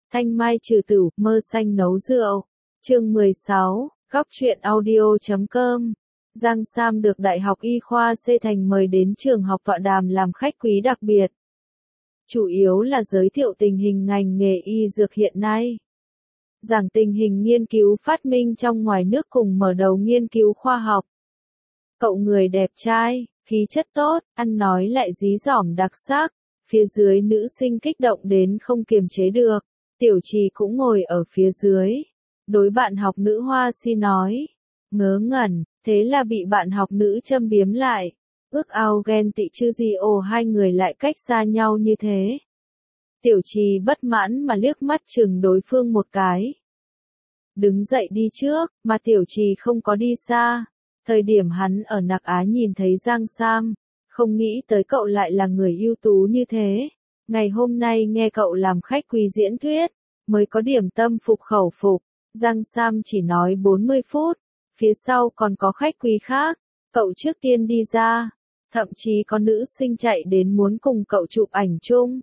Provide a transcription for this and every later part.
Thanh mai trừ tử, mơ xanh nấu rượu. Chương 16, góc truyện audio.com. Giang Sam được Đại học Y khoa C Thành mời đến trường học tọa đàm làm khách quý đặc biệt. Chủ yếu là giới thiệu tình hình ngành nghề y dược hiện nay. Giảng tình hình nghiên cứu phát minh trong ngoài nước cùng mở đầu nghiên cứu khoa học. Cậu người đẹp trai, khí chất tốt, ăn nói lại dí dỏm đặc sắc. Phía dưới nữ sinh kích động đến không kiềm chế được. Tiểu Trì cũng ngồi ở phía dưới. Đối bạn học nữ Hoa Si nói. Ngớ ngẩn, thế là bị bạn học nữ châm biếm lại. Ước ao ghen tị chứ gì hai người lại cách xa nhau như thế. Tiểu Trì bất mãn mà liếc mắt chừng đối phương một cái. Đứng dậy đi trước, mà Tiểu Trì không có đi xa. Thời điểm hắn ở Nạc Á nhìn thấy Giang Sam, không nghĩ tới cậu lại là người ưu tú như thế. Ngày hôm nay nghe cậu làm khách quý diễn thuyết, mới có điểm tâm phục khẩu phục. Giang Sam chỉ nói 40 phút, phía sau còn có khách quý khác. Cậu trước tiên đi ra, thậm chí có nữ sinh chạy đến muốn cùng cậu chụp ảnh chung.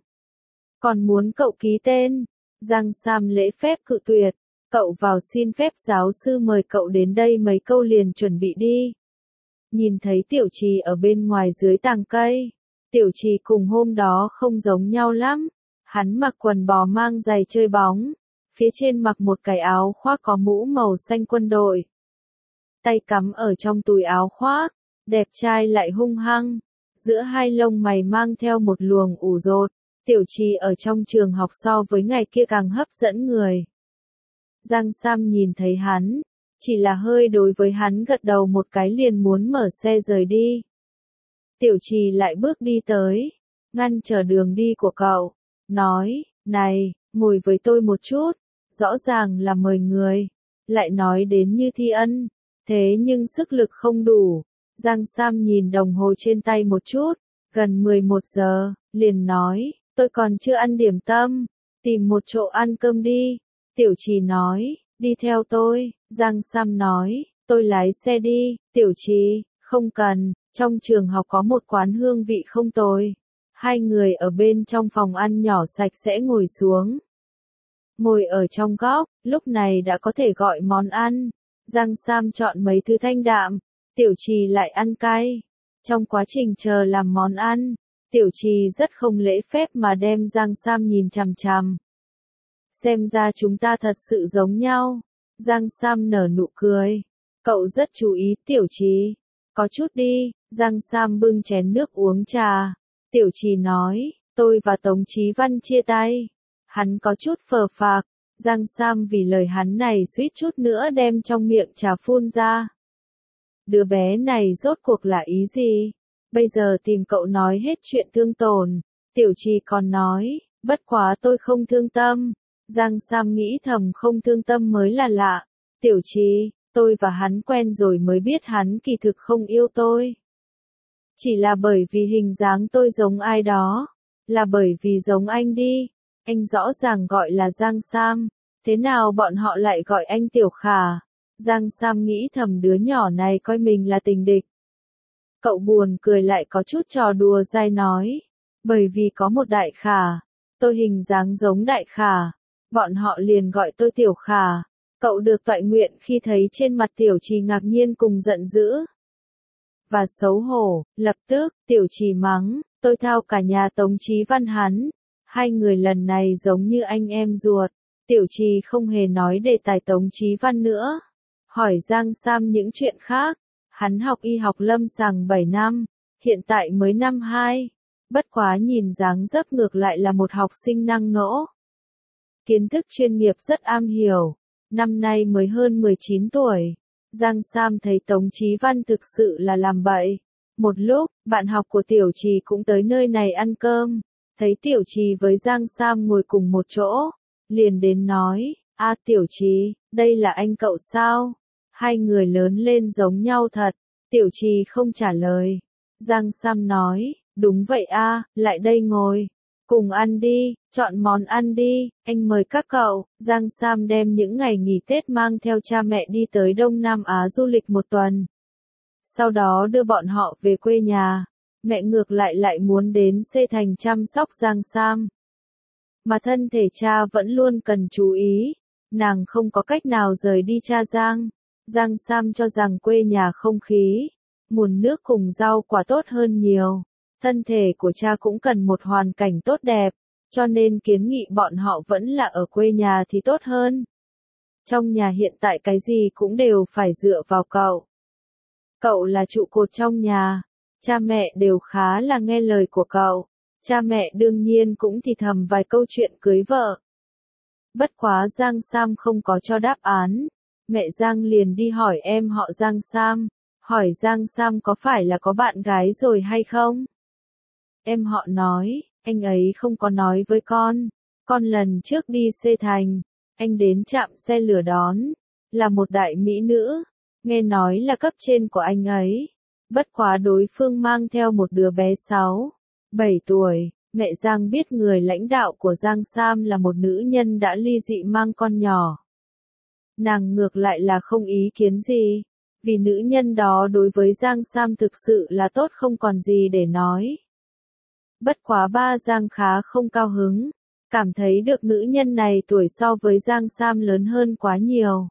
Còn muốn cậu ký tên. Giang Sam lễ phép cự tuyệt. Cậu vào xin phép giáo sư mời cậu đến đây mấy câu liền chuẩn bị đi. Nhìn thấy Tiểu Trì ở bên ngoài dưới tàng cây. Tiểu Trì cùng hôm đó không giống nhau lắm. Hắn mặc quần bò mang giày chơi bóng. Phía trên mặc một cái áo khoác có mũ màu xanh quân đội. Tay cắm ở trong túi áo khoác. Đẹp trai lại hung hăng. Giữa hai lông mày mang theo một luồng ủ rột. Tiểu Trì ở trong trường học so với ngày kia càng hấp dẫn người. Giang Sam nhìn thấy hắn, chỉ là hơi đối với hắn gật đầu một cái liền muốn mở xe rời đi. Tiểu Trì lại bước đi tới, ngăn trở đường đi của cậu, nói, này, ngồi với tôi một chút, rõ ràng là mời người, lại nói đến như thi ân, thế nhưng sức lực không đủ. Giang Sam nhìn đồng hồ trên tay một chút, gần 11 giờ, liền nói, tôi còn chưa ăn điểm tâm, tìm một chỗ ăn cơm đi. Tiểu Trì nói, đi theo tôi. Giang Sam nói, tôi lái xe đi. Tiểu Trì, không cần, trong trường học có một quán hương vị không tồi. Hai người ở bên trong phòng ăn nhỏ sạch sẽ ngồi xuống. Ngồi ở trong góc, lúc này đã có thể gọi món ăn. Giang Sam chọn mấy thứ thanh đạm, Tiểu Trì lại ăn cay. Trong quá trình chờ làm món ăn, Tiểu Trì rất không lễ phép mà đem Giang Sam nhìn chằm chằm. Xem ra chúng ta thật sự giống nhau. Giang Sam nở nụ cười. Cậu rất chú ý Tiểu Trì. Có chút đi. Giang Sam bưng chén nước uống trà. Tiểu Trì nói, tôi và Tống Chí Văn chia tay. Hắn có chút phờ phạc. Giang Sam vì lời hắn này suýt chút nữa đem trong miệng trà phun ra. Đứa bé này rốt cuộc là ý gì? Bây giờ tìm cậu nói hết chuyện thương tổn. Tiểu Trì còn nói, bất quá tôi không thương tâm. Giang Sam nghĩ thầm không thương tâm mới là lạ. Tiểu Trì, tôi và hắn quen rồi mới biết hắn kỳ thực không yêu tôi. Chỉ là bởi vì hình dáng tôi giống ai đó. Là bởi vì giống anh đi. Anh rõ ràng gọi là Giang Sam. Thế nào bọn họ lại gọi anh Tiểu Khả? Giang Sam nghĩ thầm đứa nhỏ này coi mình là tình địch. Cậu buồn cười lại có chút trò đùa dai nói. Bởi vì có một Đại Khả. Tôi hình dáng giống Đại Khả. Bọn họ liền gọi tôi Tiểu Khả. Cậu được toại nguyện khi thấy trên mặt Tiểu Trì ngạc nhiên cùng giận dữ. Và xấu hổ, lập tức, Tiểu Trì mắng, tôi thao cả nhà Tống Chí Văn hắn. Hai người lần này giống như anh em ruột. Tiểu Trì không hề nói đề tài Tống Chí Văn nữa. Hỏi Giang Sam những chuyện khác. Hắn học y học lâm sàng 7 năm, hiện tại mới năm 2. Bất quá nhìn dáng dấp ngược lại là một học sinh năng nổ. Kiến thức chuyên nghiệp rất am hiểu, năm nay mới hơn 19 tuổi. Giang Sam thấy Tống Chí Văn thực sự là làm bậy. Một lúc, bạn học của Tiểu Trì cũng tới nơi này ăn cơm. Thấy Tiểu Trì với Giang Sam ngồi cùng một chỗ, liền đến nói, Tiểu Trì, đây là anh cậu sao? Hai người lớn lên giống nhau thật. Tiểu Trì không trả lời. Giang Sam nói, đúng vậy lại đây ngồi. Cùng ăn đi, chọn món ăn đi, anh mời các cậu. Giang Sam đem những ngày nghỉ Tết mang theo cha mẹ đi tới Đông Nam Á du lịch một tuần. Sau đó đưa bọn họ về quê nhà. Mẹ ngược lại muốn đến C Thành chăm sóc Giang Sam. mà thân thể cha vẫn luôn cần chú ý. Nàng không có cách nào rời đi cha Giang. Giang Sam cho rằng quê nhà không khí, nguồn nước cùng rau quả tốt hơn nhiều. Thân thể của cha cũng cần một hoàn cảnh tốt đẹp, cho nên kiến nghị bọn họ vẫn là ở quê nhà thì tốt hơn. Trong nhà hiện tại cái gì cũng đều phải dựa vào cậu. Cậu là trụ cột trong nhà, cha mẹ đều khá là nghe lời của cậu. Cha mẹ đương nhiên cũng thì thầm vài câu chuyện cưới vợ. Bất quá Giang Sam không có cho đáp án. Mẹ Giang liền đi hỏi em họ Giang Sam, hỏi Giang Sam có phải là có bạn gái rồi hay không? Em họ nói, anh ấy không có nói với con lần trước đi Xê Thành, anh đến trạm xe lửa đón, là một đại mỹ nữ, nghe nói là cấp trên của anh ấy. Bất quá đối phương mang theo một đứa bé 6-7 tuổi, mẹ Giang biết người lãnh đạo của Giang Sam là một nữ nhân đã ly dị mang con nhỏ. Nàng ngược lại là không ý kiến gì, vì nữ nhân đó đối với Giang Sam thực sự là tốt không còn gì để nói. Bất quá ba Giang khá không cao hứng, cảm thấy được nữ nhân này tuổi so với Giang Sam lớn hơn quá nhiều.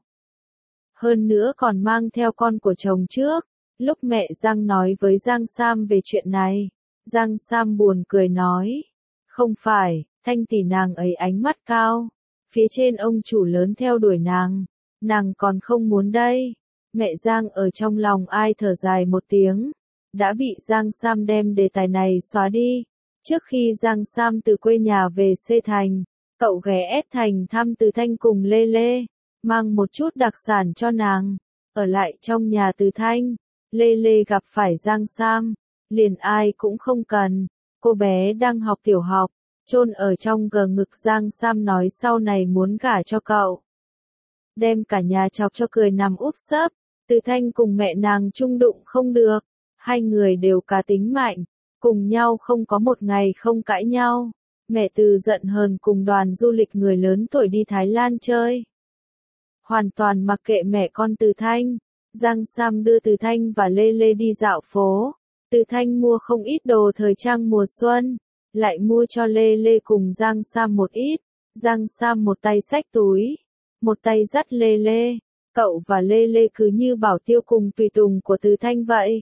Hơn nữa còn mang theo con của chồng trước. Lúc mẹ Giang nói với Giang Sam về chuyện này, Giang Sam buồn cười nói, không phải, Thanh tỷ nàng ấy ánh mắt cao, phía trên ông chủ lớn theo đuổi nàng còn không muốn đây. Mẹ Giang ở trong lòng ai thở dài một tiếng, đã bị Giang Sam đem đề tài này xóa đi. Trước khi Giang Sam từ quê nhà về Xê Thành, cậu ghé S Thành thăm Từ Thanh cùng Lê Lê, mang một chút đặc sản cho nàng. Ở lại trong nhà Từ Thanh, Lê Lê gặp phải Giang Sam, liền ai cũng không cần. Cô bé đang học tiểu học, chôn ở trong gờ ngực Giang Sam nói sau này muốn gả cho cậu. Đem cả nhà chọc cho cười nằm úp sấp. Từ Thanh cùng mẹ nàng chung đụng không được, hai người đều cá tính mạnh, cùng nhau không có một ngày không cãi nhau. Mẹ Từ giận hờn cùng đoàn du lịch người lớn tuổi đi Thái Lan chơi. Hoàn toàn mặc kệ mẹ con Từ Thanh. Giang Sam đưa Từ Thanh và Lê Lê đi dạo phố. Từ Thanh mua không ít đồ thời trang mùa xuân, lại mua cho Lê Lê cùng Giang Sam một ít. Giang Sam một tay xách túi, một tay dắt Lê Lê. Cậu và Lê Lê cứ như bảo tiêu cùng tùy tùng của Từ Thanh vậy.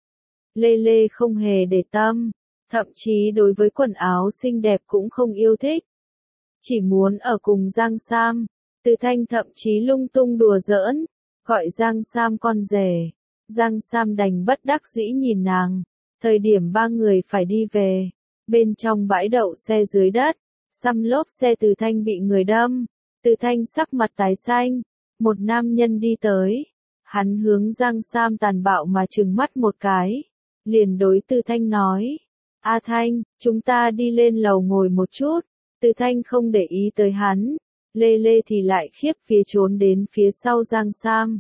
Lê Lê không hề để tâm, thậm chí đối với quần áo xinh đẹp cũng không yêu thích. Chỉ muốn ở cùng Giang Sam. Từ Thanh thậm chí lung tung đùa giỡn, gọi Giang Sam con rể. Giang Sam đành bất đắc dĩ nhìn nàng. Thời điểm ba người phải đi về, bên trong bãi đậu xe dưới đất, xăm lốp xe Từ Thanh bị người đâm. Từ Thanh sắc mặt tái xanh. Một nam nhân đi tới, hắn hướng Giang Sam tàn bạo mà trừng mắt một cái, liền đối Từ Thanh nói, A Thanh, chúng ta đi lên lầu ngồi một chút. Từ Thanh không để ý tới hắn, Lê Lê thì lại khiếp phía trốn đến phía sau Giang Sam.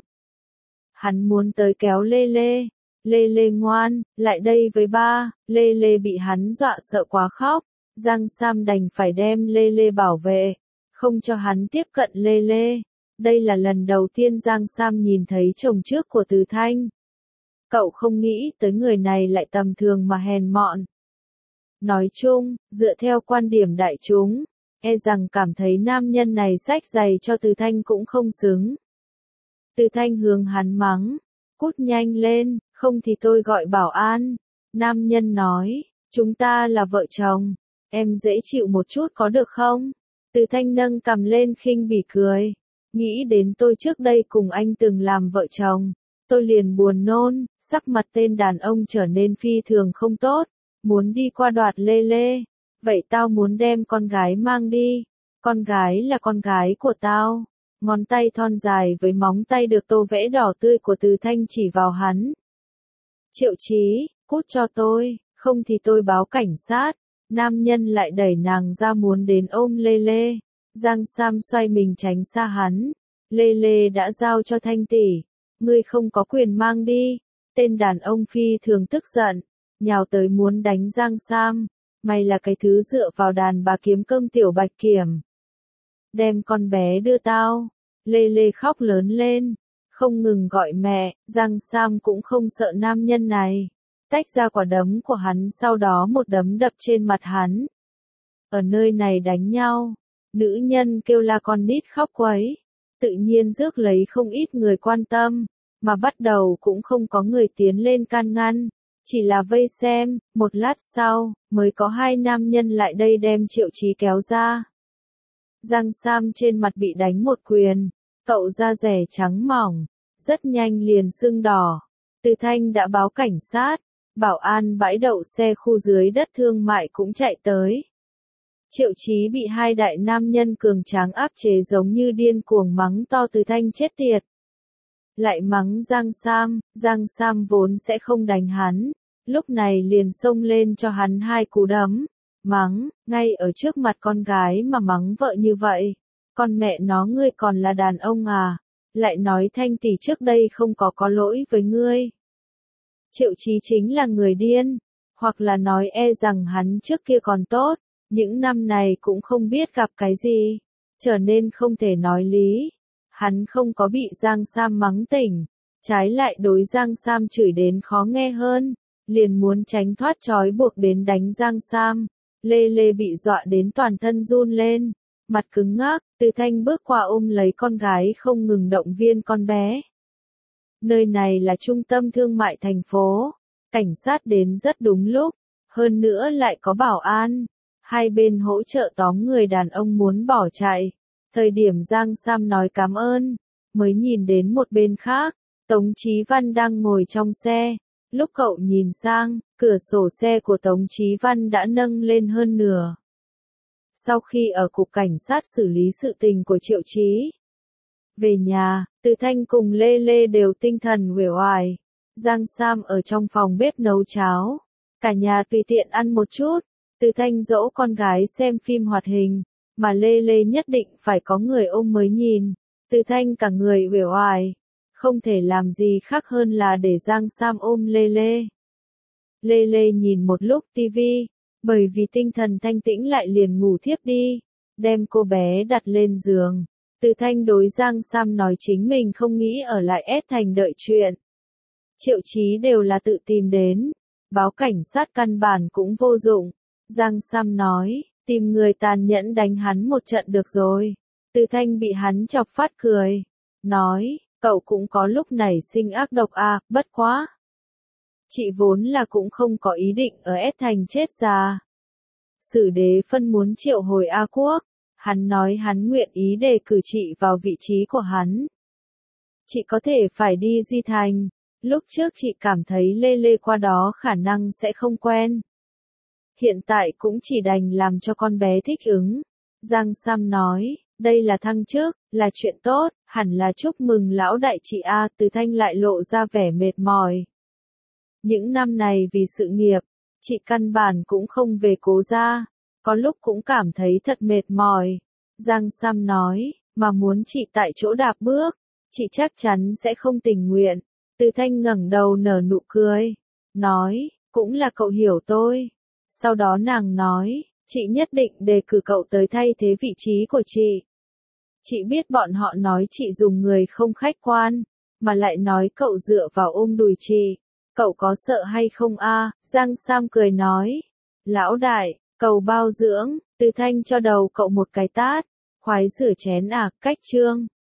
Hắn muốn tới kéo Lê Lê, Lê Lê ngoan, lại đây với ba. Lê Lê bị hắn dọa sợ quá khóc, Giang Sam đành phải đem Lê Lê bảo vệ, không cho hắn tiếp cận Lê Lê. Đây là lần đầu tiên Giang Sam nhìn thấy chồng trước của Từ Thanh. Cậu không nghĩ tới người này lại tầm thường mà hèn mọn. Nói chung, dựa theo quan điểm đại chúng, e rằng cảm thấy nam nhân này xách giày cho Từ Thanh cũng không xứng. Từ Thanh hướng hắn mắng, cút nhanh lên, không thì tôi gọi bảo an. Nam nhân nói, chúng ta là vợ chồng, em dễ chịu một chút có được không? Từ Thanh nâng cằm lên khinh bỉ cười. Nghĩ đến tôi trước đây cùng anh từng làm vợ chồng, tôi liền buồn nôn, sắc mặt tên đàn ông trở nên phi thường không tốt, muốn đi qua đoạt Lê Lê. Vậy tao muốn đem con gái mang đi, con gái là con gái của tao. Ngón tay thon dài với móng tay được tô vẽ đỏ tươi của Từ Thanh chỉ vào hắn. Triệu Chí, cút cho tôi, không thì tôi báo cảnh sát. Nam nhân lại đẩy nàng ra muốn đến ôm Lê Lê. Giang Sam xoay mình tránh xa hắn. Lê Lê đã giao cho Thanh tỷ, ngươi không có quyền mang đi. Tên đàn ông phi thường tức giận, nhào tới muốn đánh Giang Sam. Mày là cái thứ dựa vào đàn bà kiếm cơm tiểu bạch kiểm. Đem con bé đưa tao. Lê Lê khóc lớn lên, không ngừng gọi mẹ. Giang Sam cũng không sợ nam nhân này, tách ra quả đấm của hắn sau đó một đấm đập trên mặt hắn. ở nơi này đánh nhau. Nữ nhân kêu la con nít khóc quấy. Tự nhiên rước lấy không ít người quan tâm, mà bắt đầu cũng không có người tiến lên can ngăn. Chỉ là vây xem, một lát sau, mới có hai nam nhân lại đây đem Triệu Chí kéo ra. Giang Sam trên mặt bị đánh một quyền, cậu da rẻ trắng mỏng, rất nhanh liền sưng đỏ. Từ Thanh đã báo cảnh sát, bảo an bãi đậu xe khu dưới đất thương mại cũng chạy tới. Triệu Chí bị hai đại nam nhân cường tráng áp chế giống như điên cuồng mắng to Từ Thanh chết tiệt. Lại mắng Giang Sam vốn sẽ không đánh hắn, lúc này liền xông lên cho hắn hai cú đấm, mắng, ngay ở trước mặt con gái mà mắng vợ như vậy, con mẹ nó ngươi còn là đàn ông à, lại nói Thanh tỷ trước đây không có lỗi với ngươi. Triệu Chí chính là người điên, hoặc là nói rằng hắn trước kia còn tốt, những năm này cũng không biết gặp cái gì, trở nên không thể nói lý. Hắn không có bị Giang Sam mắng tỉnh, trái lại đối Giang Sam chửi đến khó nghe hơn, liền muốn tránh thoát trói buộc đến đánh Giang Sam. Lê Lê bị dọa đến toàn thân run lên, mặt cứng ngắc, Từ Thanh bước qua ôm lấy con gái không ngừng động viên con bé. Nơi này là trung tâm thương mại thành phố, cảnh sát đến rất đúng lúc, hơn nữa lại có bảo an, hai bên hỗ trợ tóm người đàn ông muốn bỏ chạy. Thời điểm Giang Sam nói cảm ơn, mới nhìn đến một bên khác, Tống Chí Văn đang ngồi trong xe. Lúc cậu nhìn sang, cửa sổ xe của Tống Chí Văn đã nâng lên hơn nửa. Sau khi ở cục cảnh sát xử lý sự tình của Triệu Chí, về nhà, Từ Thanh cùng Lê Lê đều tinh thần uể oải. Giang Sam ở trong phòng bếp nấu cháo, cả nhà tùy tiện ăn một chút. Từ Thanh dỗ con gái xem phim hoạt hình, mà Lê Lê nhất định phải có người ôm mới nhìn. Từ Thanh cả người uể oải, không thể làm gì khác hơn là để Giang Sam ôm Lê Lê. Lê Lê nhìn một lúc tivi, bởi vì tinh thần thanh tĩnh lại liền ngủ thiếp đi, đem cô bé đặt lên giường. Từ Thanh đối Giang Sam nói chính mình không nghĩ ở lại S Thành đợi chuyện. Triệu Chí đều là tự tìm đến, báo cảnh sát căn bản cũng vô dụng. Giang Sam nói, tìm người tàn nhẫn đánh hắn một trận được rồi. Từ Thanh bị hắn chọc phát cười, nói, cậu cũng có lúc nảy sinh ác độc à, bất quá. Chị vốn là cũng không có ý định ở S Thành chết già. Sử đế phân muốn triệu hồi A Quốc, hắn nói hắn nguyện ý đề cử chị vào vị trí của hắn. Chị có thể phải đi Di Thành, lúc trước chị cảm thấy Lê Lê qua đó khả năng sẽ không quen. Hiện tại cũng chỉ đành làm cho con bé thích ứng. Giang Sam nói, đây là thăng chức, là chuyện tốt, hẳn là chúc mừng lão đại chị A. Từ Thanh lại lộ ra vẻ mệt mỏi. Những năm này vì sự nghiệp, chị căn bản cũng không về cố gia, có lúc cũng cảm thấy thật mệt mỏi. Giang Sam nói, mà muốn chị tại chỗ đạp bước, chị chắc chắn sẽ không tình nguyện. Từ Thanh ngẩng đầu nở nụ cười, nói, cũng là cậu hiểu tôi. Sau đó nàng nói, chị nhất định đề cử cậu tới thay thế vị trí của chị. Chị biết bọn họ nói chị dùng người không khách quan, mà lại nói cậu dựa vào ôm đùi chị. Cậu có sợ hay không a? Giang Sam cười nói. Lão đại, cầu bao dưỡng, Từ Thanh cho đầu cậu một cái tát. Khoái rửa chén à, cách chương.